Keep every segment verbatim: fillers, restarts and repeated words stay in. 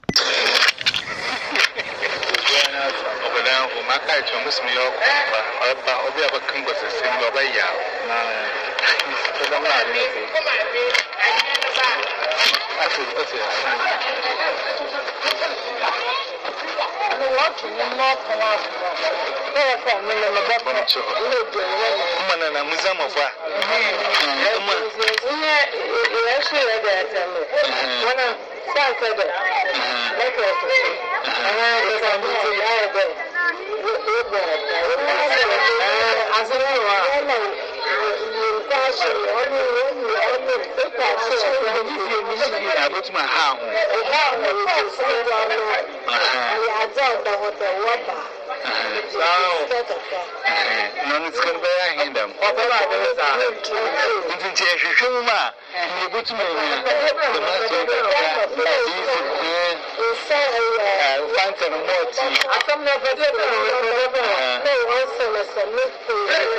Obodan ko maka cho musmi yo ko ba ba obi abakan go sese ngo ba ya na to da na ni asu asu no what you no come out eh ko me no ba ko mana na muzama fa kuma ne ya shi ya da ta me wannan sa ka da ne ko ana da ta mu ya da azrawa wannan ka shi wani wani wani ta shi ya butuma ha ho ha ho sai da ya ja da wata waba non skan baya hindam opera da za intin ce shushu ma ne butuma ne da maso da eh fanta moti asam na fade da ne wasu na sami ko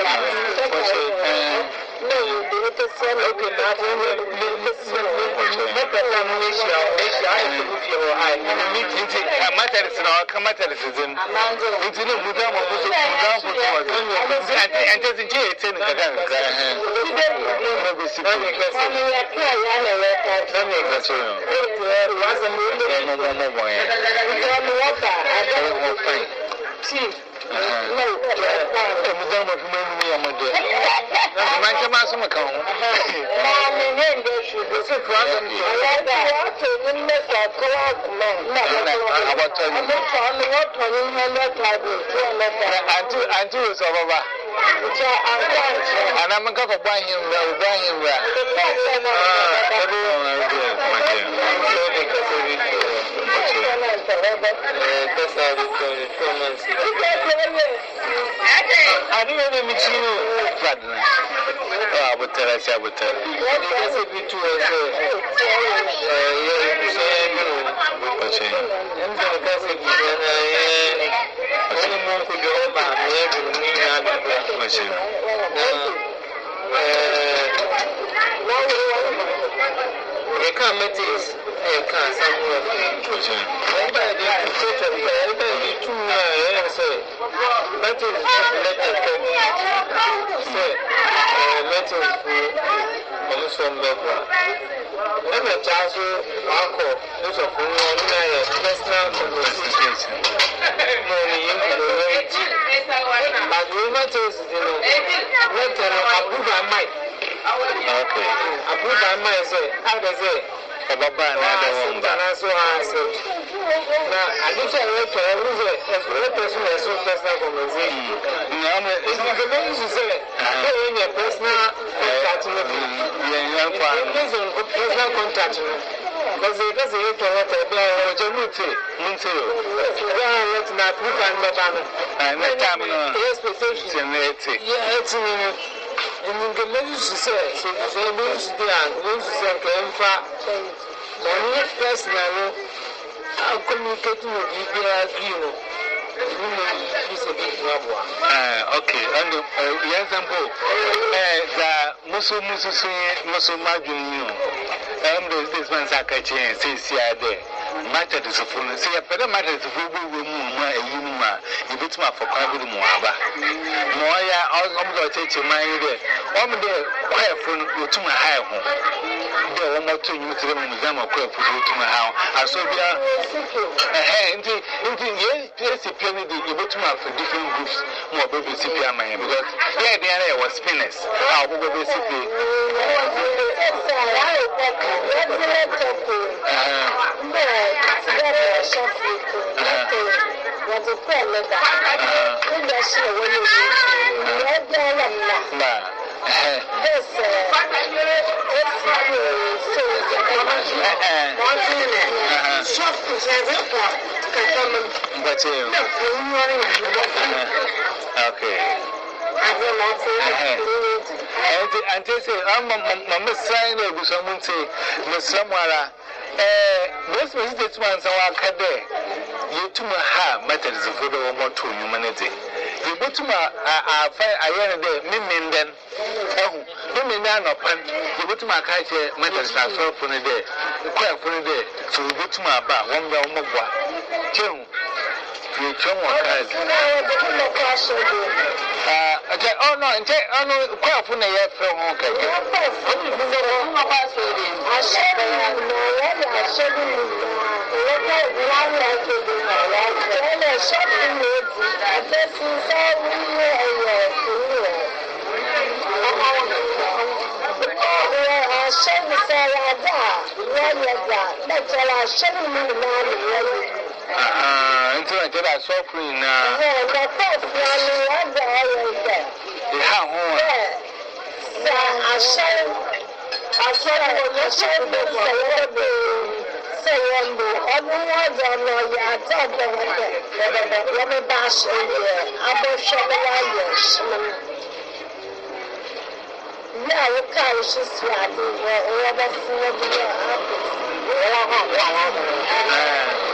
no da ta sai na ke na ta ne ne ta samu ne shi ne shi ai ku fiye wa ai meeting ce matar suna kan matar su zin intin mu da mu ku mu da ku to wato an an ta zin ce ce ne ga ga ne bi su ne ga su ne ya ka ya ne ya ta ne ga su ne wasu ne ne ne ga ne mo ya ya mu wata a da ko fai ci no mu da mu kuma mu ya mu da man ta ma su mu kan ma ne ne da shi da su problem ya da wato nin na sakawa kuma na da abato ni abato ni wato nin na ta da to na ta antu antu so baba ta an kwanci ana mun kafa bahin ra bahin ra Adi ne mi chino fadna. Ah, butara sha butara. Ni ga se bitu so. Eh, ye so ye mi. Bace. En da ga se bitu na ye. Wani mun ku do ba me ni na da bace. Eh, e kan metis e kan samuel bace. Wọ́n bá dé tó tó tó ẹ bá di tu na e se. Metis letter ko. Se eh metis ku o so mbeba. E me chaso ako no so fun won na ye personal conversation. Mo ni yin ko lo. But we metis you know. Letter approve by my okay. Approve by my say how does it Baba na da wamba na so aso na adisha weto eruze weto so na so personal conversation na na is the thing you say dey in your personal contact with yeah yeah kwa based on personal contact because it does it to what be o je muti muti o ya what na proof and baba na na time no expectation na eti yeah eti ni and the ladies say so so ladies dey and ladies say can fa money personal I communicate with you you know Uh, okay, and uh, yes, example, uh, the Muslim Muslim Muslim Majun, and those this man's are catching, say, see, there. Matter is a full, say, a better matter is a full woman, a yuma, you put my for Kabu Moaba. Moya, all of the take your mind there. One day, quiet from you to my high home. There one more two you to them in the Zama quiet for you to my house. I saw you a hand into yes, a penny, you put my for different groups, more baby C P M because yeah, the area was spinners. I'll go baby C P. Okay. And they say, I'm a sign of someone say, Miss Samara. Eh, most of the ones are there. You to my heart matters for the more to humanity. the butuma a fire iron day, Miminden. Oh, Miminan or Pan, the butuma catch a metal saw for a day, quite for a day, so the butuma bar, one round more. Jim, you chum or oh no, and take on quite for a year from okay. I said, I said, uh, until I get a suffering now. I said, I said, I said, saying the other ones are not yet talking about it. Let me bash in here. I'm going to show the wires. Yeah, we can't just swap it. We're over four of the apples. We're over one of them.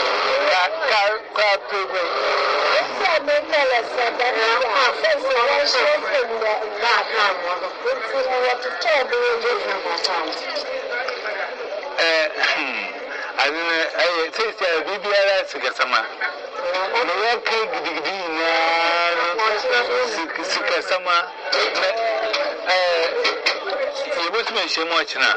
It's a big lesson that I think we want to open that time. It's what to tell you. I don't know. I taste a B B R S. Sikasama. No one cake digdi na Sikasama. Eh, you must mention much now.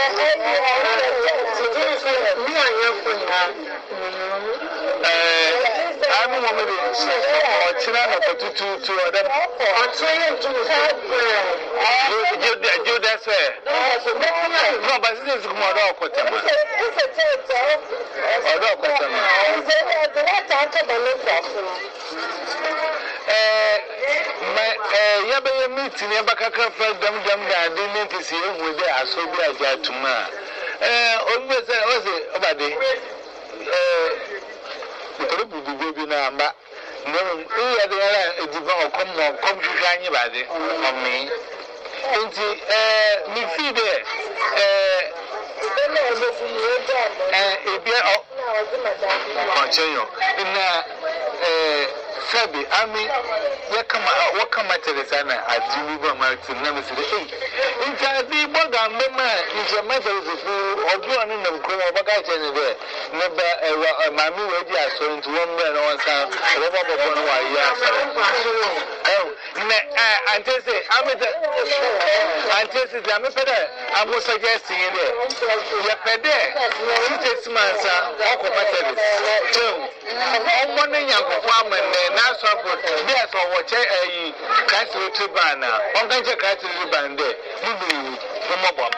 Eh, I'm a woman. Or China for two two two of them. I'm trying to help. You that's it. No, but this is more awkward. My meeting never can find them. I didn't see him with their so be a jar to ma. Always, I was about the baby number. No, we are the other come on, come to shine by the on me. Me feed it. Sabi, I mean, what come to the Sana at Junuba Martin, never said, in fact, the Bogan Mema is a matter of or doing in the Kuma Bagage there. Never a mammy ready as so into one man or one sound, over one while you are. Oh, and they say, I'm at and this is I'm a peddler. I was suggesting it. You're peddler. You take some answer, walk of matters. Two, I'm wondering young farmer and now support. Yes, or what a castle to banner. I'm going to castle to band there. You do, Mobile.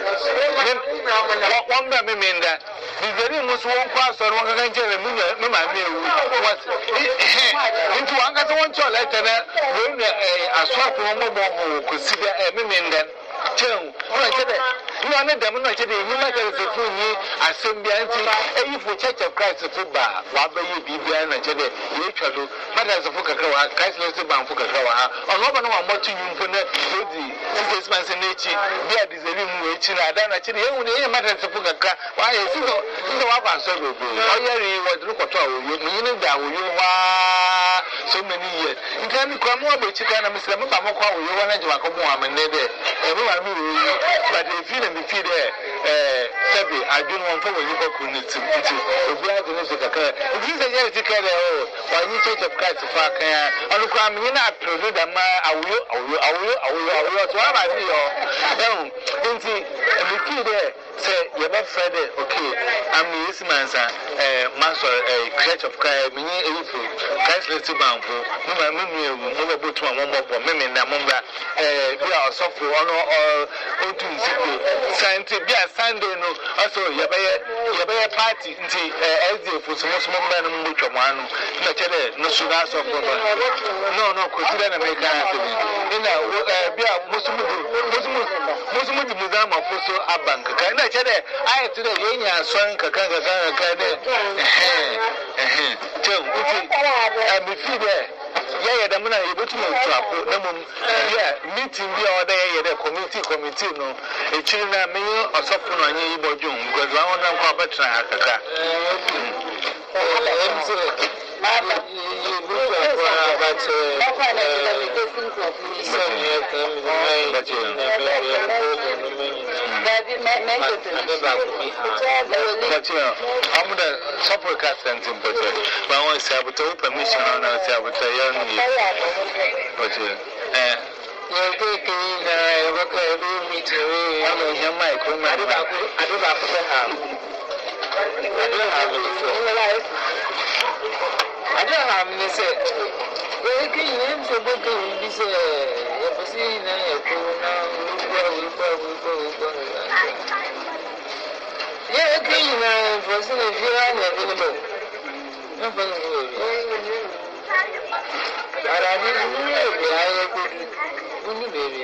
One baby mean that. The very most one pass on one can tell me, Mamma, what into one got one to letter. A swap from mobile could see the meaning that. You are not demonstrated. You might have a full year assembly, and if we church of Christ of Fuba, Wabba, you be behind a chede, you shall do, but as a Fukawa, Christ was about Fukawa, or Robin, one more to you for the six months in nature. There is a room which I don't actually matter to Fukaka. Why is it no Wabba so good? Oh, yeah, you would look at all. You mean that you are so many years. You can't come over, but you can't miss them. I'm going to want to walk home and there. But if you didn't feel there, Sabi, I don't want for you to could need to be able to look at her. If you say yes, you can, why you take a cat to fuck her? On the crime, you're not to do the man. I will, I will, I will, I will, I will, I will. Don't see, and if you there, say, you're not Friday, okay. I'm the East Mansa, Master, a church of Kai, meaning a little, Christless to Bampo, Mumma, Mumma, Butu, and one more for Mimmy, Namumba, we are software or Otun City, Scientific, yes, Sunday, no, also, Yabaya party, as the for some small man, Muchaman, no sugar of no, no, consider American. In a Muslim, Muslim, Muslim, also a bank. I today, Yenya, Swan, Kakanga, and the feeder. Yeah, the man able to move yeah, meeting the other day, the committee committee, no, a children may or something on your because I want to go back to Africa. I'm the software cast and but I want to say about permission on us about the young but eh you're taking a work every meeting. I don't hear my comment. I don't have I don't have to have I don't have it. I don't have any say. Well, can you name your book in this? You're proceeding a corona. Yeah, can you know for some of you are available? No, but I didn't know I could. Baby,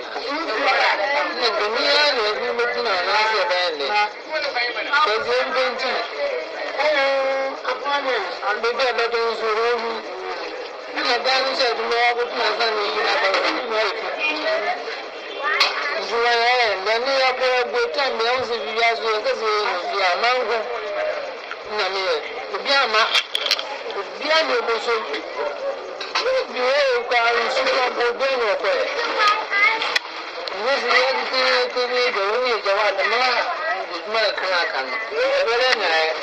This is the to me, the only Jawad, the man, the man, Kanakan. Every night,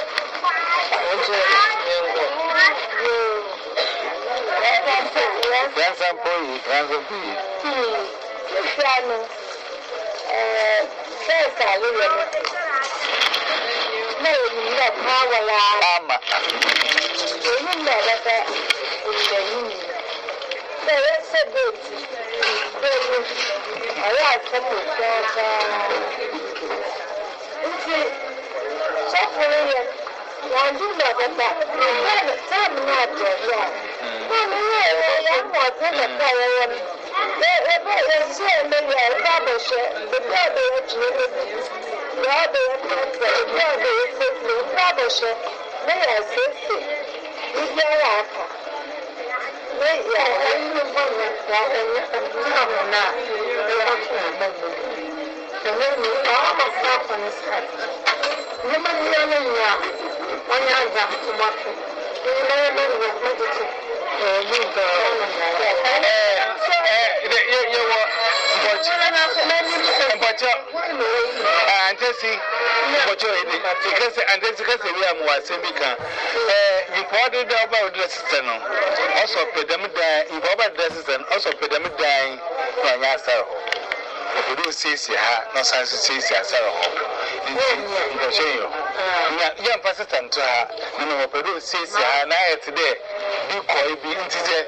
That's a boy, that's a boy. First, I will not power. Mama, you know that in the union. There is a bit. I like some of suffering. One do not attack. Some not your Mommy, I want to the power. There is so many rubbish. The brother of Jesus, the other the brother is rubbish. They are sixty. If you are Wait, yeah, I don't know what I'm not. The women all my stuff on his head. Women, you know, when you're back to work, you know, what medicine. You go on but and to see what you because and then because we are more semican. You poured about the system. Also, pedamic dying, about the system, also pedamic dying from yourself. If you don't see, no sense to see yourself. Young persistent to her, you know, but don't see her now today. Do call be into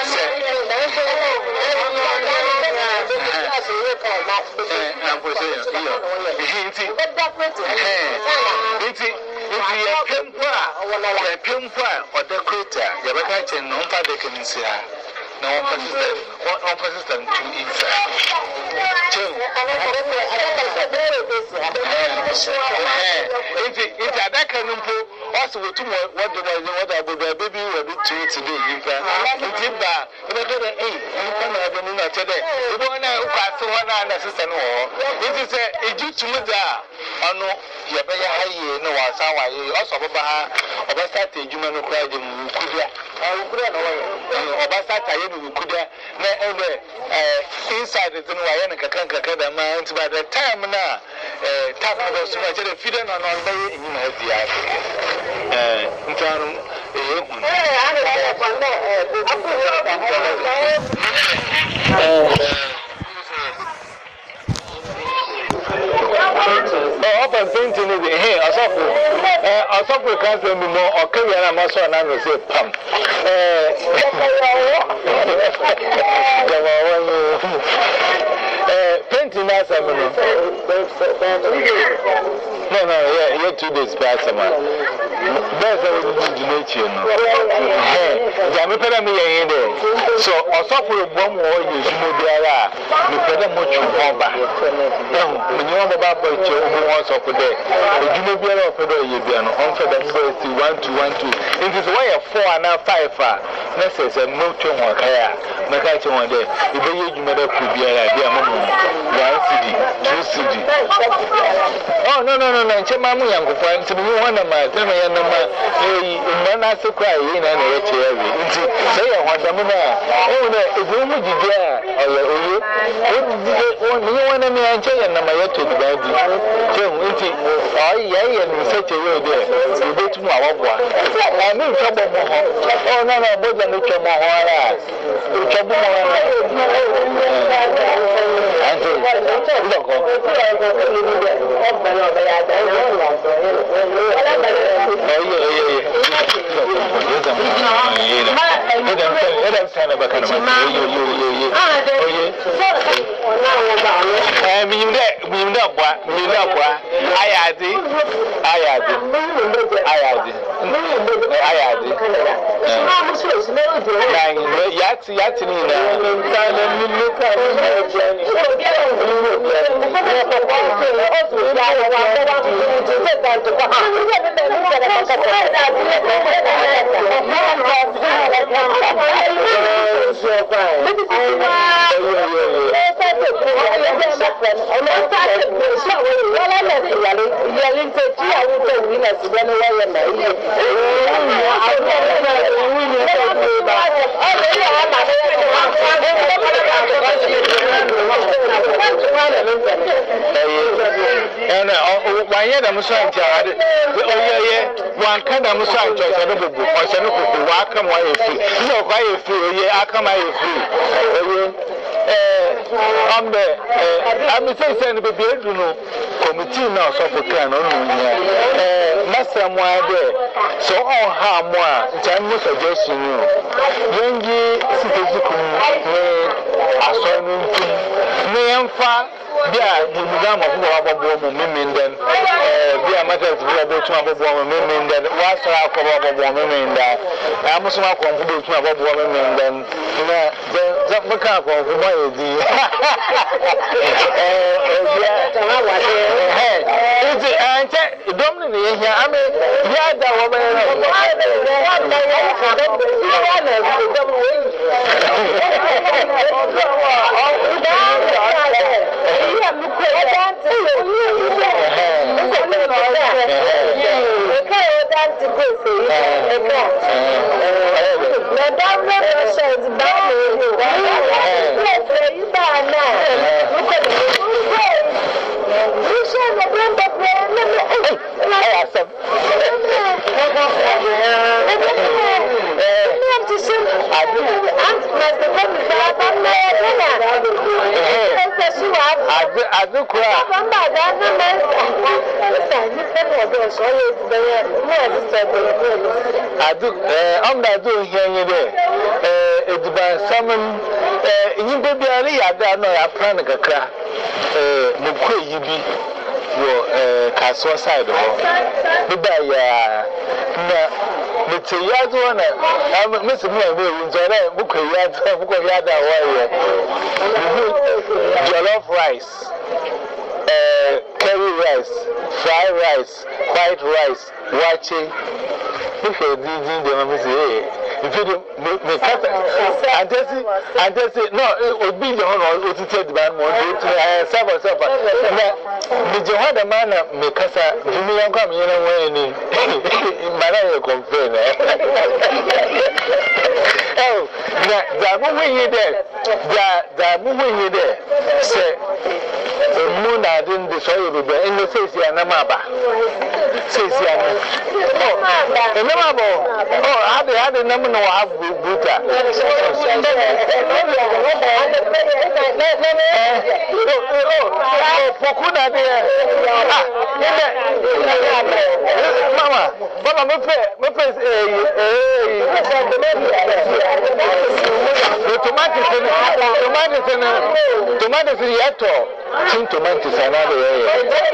the pimpa or the crater, you better catch no father can see her. No one persistent, one persistent to inside. If I can also what the what baby will do to you today. You can back, you know, hey, you can have a minute today. You don't know what's one and assistant or this is a due to me there. Oh no, you better hire no one. So also about a started human cried in Kudia. Obasata you could inside the Wayana Kakanka Kadama, by the time now, time was so much feeding on all day in the Open painting is here, a software, a software can't be more or carry a muscle and I will say pump. Painting as a minute. No, no, yeah, you're two days past a month. There's a nature. So, a software bomb or you should be alive. You put them much over. When you want about who wants up there, you may be able to do it on for the one to one two. It is why a four and a five. Necessary no to work here. maka che won de ibe ye dwuma da ku biara bia mamu one cd two cd oh no no no no nche mamu yankofo nti bi won na ma tell me ya na ma eh mma na se kwa yi na na ye che ya bi nti say ya hodam na oh na ebi mu gidi a oye oye won ni won na me nche ya na ma ye to di ba di che hu nti oh ye ye ni se che we de ibe tu ma wabwa na mi nche bo mo ho oh no no boja no che mo ho ara che bo mo ho anti ndoko Yati yati ni na kale ni luka ni and why yeah, I'm sorry, Chad. Oh, yeah, one kind of sorry, Chad. I don't know, I said, welcome, why you free? No, why you free? Yeah, I come, I free. I'm the I'm saying, the baby, you know, committee now, so for can on Master Moade. So, all harm more, time was suggesting you. Young citizen, I saw no far. Bia mugama fu ababo mo memenden bia matters fu ababo tu ababo mo memenden wa so akọ ababo mo memenden amuso akọ fu tu ababo mo memenden na za maka akọ fu mo edi eh bia tama wa se eh iti ante domni ne yehia ame bia da wo me I do, I'm not doing here. It's by someone in baby. I don't know. I plan a crack. Mukwe, you be your castle side of the bay. But you don't know. Mister Moore, enjoy that book. You had to book of Yada warrior. Jollof rice, curry rice, fried rice, white rice, watching. If you're doing the mammy, if you make cut and just and just no, it would be the honor to take the man more to serve us up. The Johada man make us a Jimmy and come in away in Malaya complain. Oh, the moving you there, the moving you there, say, the moon I didn't destroy you in the face, Yanamaba. Says Yana. Oh, oh, I had a number of Buddha. Oh, Pokuna there. Mama, Mama, my face, the tomatoes and tomatoes in the ato. Tin tomatoes another way.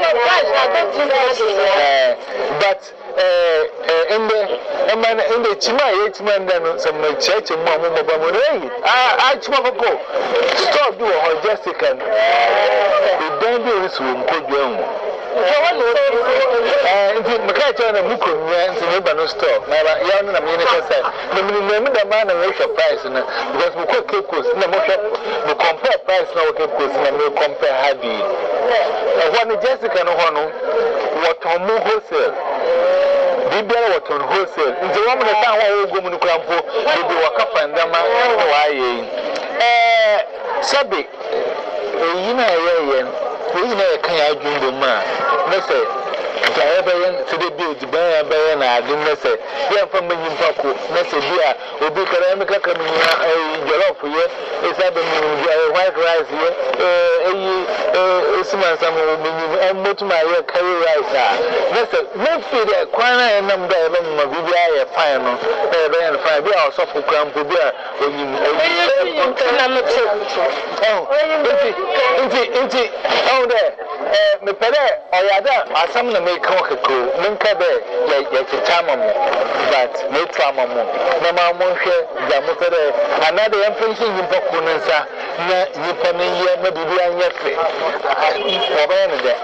But in the in the Chima, eight men, then some church and Mamma Bamuray. I Chimako. Stop doing Jessica. The dangerous room could go. Eh, nti meka che na muko nwa nti me ba no store. Na ba ya no na me ne kasa. Na me me me da ma na we shop price na because we go Cape Coast na mo shop we compare price na we Cape Coast na me compare hadi. Eh, one Jessica no ho no what on mo wholesale. Bibia what on wholesale. Nti wo mo na san wo go mu no krampo bibi wakafa ndama wa ye. Eh, sabi eyi na ye ye eyi na ye kan ya adwumbo ma na say ja ebe yen tede bi odi ban ya ban na ade na say ye mfa manyi mfa ko na say bia obi kara me kaka me ya jollof ye esa be me white rice ye eh eyi eh esiman sam me em motuma ye curry rice a na say me fi de kwana ye nam da ebe ma bibia ye fine no e be ye fine bia osofo krampo bia onyim eyi na me tse oh inti inti inti oh there eh me pere oyada asam na me kan keko menka be ya ya kitama mo but me twama mo na ma mo hwe ja mo pere anade yan pension yin pako nsa na yipa ne ye ma bibia anya fe o ba ne de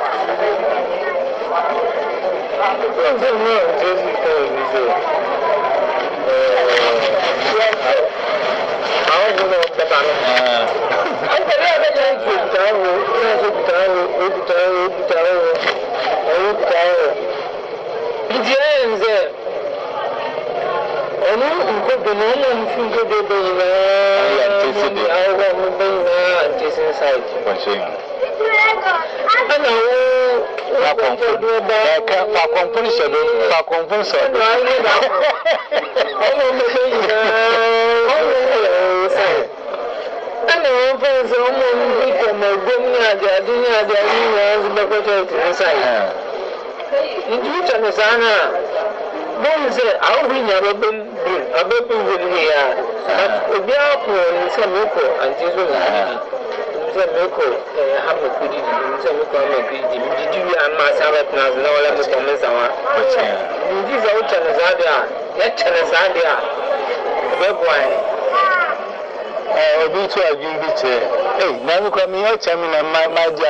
nze no nze ko ni zo eh awu no da ba no ah ante ya be ya ki tawo na so tawo o tawo o tawo o tawo ndienze onu ko benele mfungo de de na ya tese de awu mo be na tese site watching ana wo pa konfo da ka pa konfo ni sedo pa konfo so do o mo be na o sai ana wo pe so mo ni ko mo gomi aja dini aja ni wa so be ko tese site ndi tane sana bonze awu nya babem bin ababem bin ya obi apo nse meko antizo na nse meko eh hamu kudi nse meko hamu kudi didi wi an ma sabat na na wala mo ko mesa wa ndi za ucha na zadia ya chana zadia bebwai eh obi tu ajun bi che eh na mi ko mi o cha mi na ma